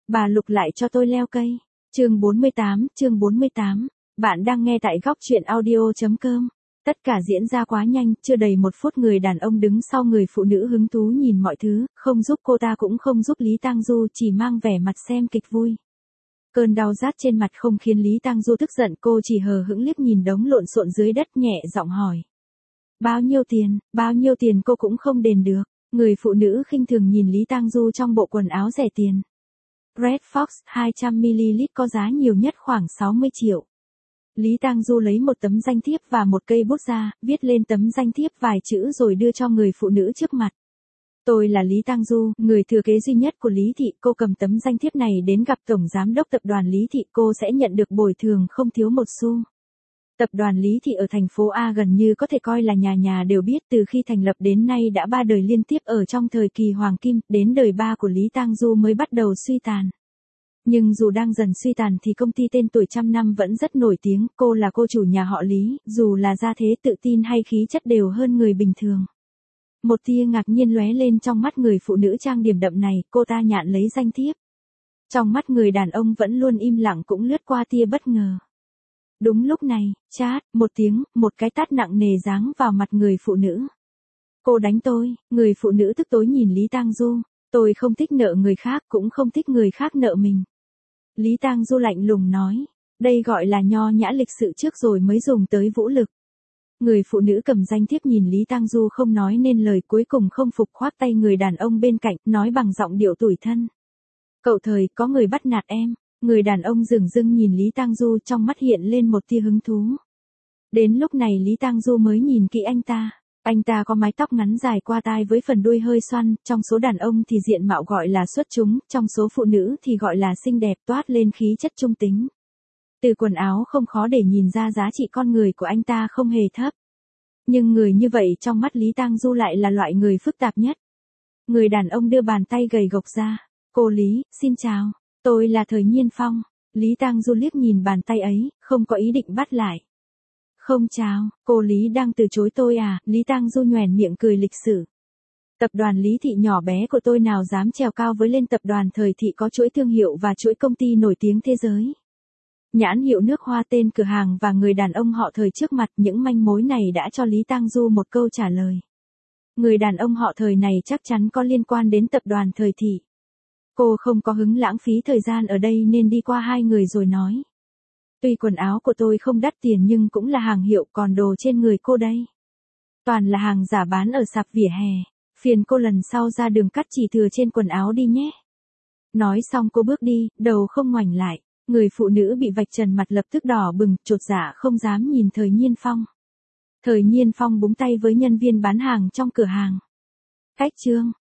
Bà Lục lại cho tôi leo cây. Chương 48. Bạn đang nghe tại góc truyện audio.com. Tất cả diễn ra quá nhanh, chưa đầy 1 phút người đàn ông đứng sau người phụ nữ hứng thú nhìn mọi thứ, không giúp cô ta cũng không giúp Lý Tang Du, chỉ mang vẻ mặt xem kịch vui. Cơn đau rát trên mặt không khiến Lý Tang Du tức giận, cô chỉ hờ hững liếc nhìn đống lộn xộn dưới đất, nhẹ giọng hỏi. Bao nhiêu tiền cô cũng không đền được. Người phụ nữ khinh thường nhìn Lý Tang Du trong bộ quần áo rẻ tiền. Red Fox 200ml có giá nhiều nhất khoảng 60 triệu. Lý Tang Du lấy một tấm danh thiếp và một cây bút ra, viết lên tấm danh thiếp vài chữ rồi đưa cho người phụ nữ trước mặt. Tôi là Lý Tang Du, người thừa kế duy nhất của Lý Thị. Cô cầm tấm danh thiếp này đến gặp Tổng Giám đốc Tập đoàn Lý Thị, cô sẽ nhận được bồi thường không thiếu một xu. Tập đoàn Lý Thị ở thành phố A gần như có thể coi là nhà nhà đều biết, từ khi thành lập đến nay đã 3 đời liên tiếp ở trong thời kỳ hoàng kim, đến đời 3 của Lý Tang Du mới bắt đầu suy tàn. Nhưng dù đang dần suy tàn thì công ty tên tuổi trăm năm vẫn rất nổi tiếng, cô là cô chủ nhà họ Lý, dù là gia thế, tự tin hay khí chất đều hơn người bình thường. Một tia ngạc nhiên lóe lên trong mắt người phụ nữ trang điểm đậm này, cô ta nhạn lấy danh thiếp. Trong mắt người đàn ông vẫn luôn im lặng cũng lướt qua tia bất ngờ. Đúng lúc này, chát, một tiếng, một cái tát nặng nề giáng vào mặt người phụ nữ. Cô đánh tôi. Người phụ nữ tức tối nhìn Lý Tang Du. Tôi không thích nợ người khác, cũng không thích người khác nợ mình. Lý Tang Du lạnh lùng nói. Đây gọi là nho nhã lịch sự trước rồi mới dùng tới vũ lực. Người phụ nữ cầm danh thiếp nhìn Lý Tang Du không nói nên lời, cuối cùng không phục khoác tay người đàn ông bên cạnh, nói bằng giọng điệu tủi thân. Cậu Thời, có người bắt nạt em. Người đàn ông dửng dưng nhìn Lý Tang Du, trong mắt hiện lên một tia hứng thú. Đến lúc này Lý Tang Du mới nhìn kỹ anh ta. Anh ta có mái tóc ngắn dài qua tai với phần đuôi hơi xoăn, trong số đàn ông thì diện mạo gọi là xuất chúng, trong số phụ nữ thì gọi là xinh đẹp, toát lên khí chất trung tính. Từ quần áo không khó để nhìn ra giá trị con người của anh ta không hề thấp. Nhưng người như vậy trong mắt Lý Tang Du lại là loại người phức tạp nhất. Người đàn ông đưa bàn tay gầy gộc ra. Cô Lý, xin chào. Tôi là Thời Nhiên Phong. Lý Tang Du liếc nhìn bàn tay ấy, không có ý định bắt lại. Không chào, cô Lý đang từ chối tôi à? Lý Tang Du nhoẻn miệng cười lịch sự. Tập đoàn Lý Thị nhỏ bé của tôi nào dám trèo cao với lên tập đoàn Thời Thị có chuỗi thương hiệu và chuỗi công ty nổi tiếng thế giới. Nhãn hiệu nước hoa, tên cửa hàng và người đàn ông họ Thời trước mặt, những manh mối này đã cho Lý Tang Du một câu trả lời. Người đàn ông họ Thời này chắc chắn có liên quan đến tập đoàn Thời Thị. Cô không có hứng lãng phí thời gian ở đây nên đi qua hai người rồi nói. Tuy quần áo của tôi không đắt tiền nhưng cũng là hàng hiệu, còn đồ trên người cô đây. Toàn là hàng giả bán ở sạp vỉa hè. Phiền cô lần sau ra đường cắt chỉ thừa trên quần áo đi nhé. Nói xong cô bước đi, đầu không ngoảnh lại. Người phụ nữ bị vạch trần mặt lập tức đỏ bừng, chột dạ không dám nhìn Thời Nhiên Phong. Thời Nhiên Phong búng tay với nhân viên bán hàng trong cửa hàng. Cách chương.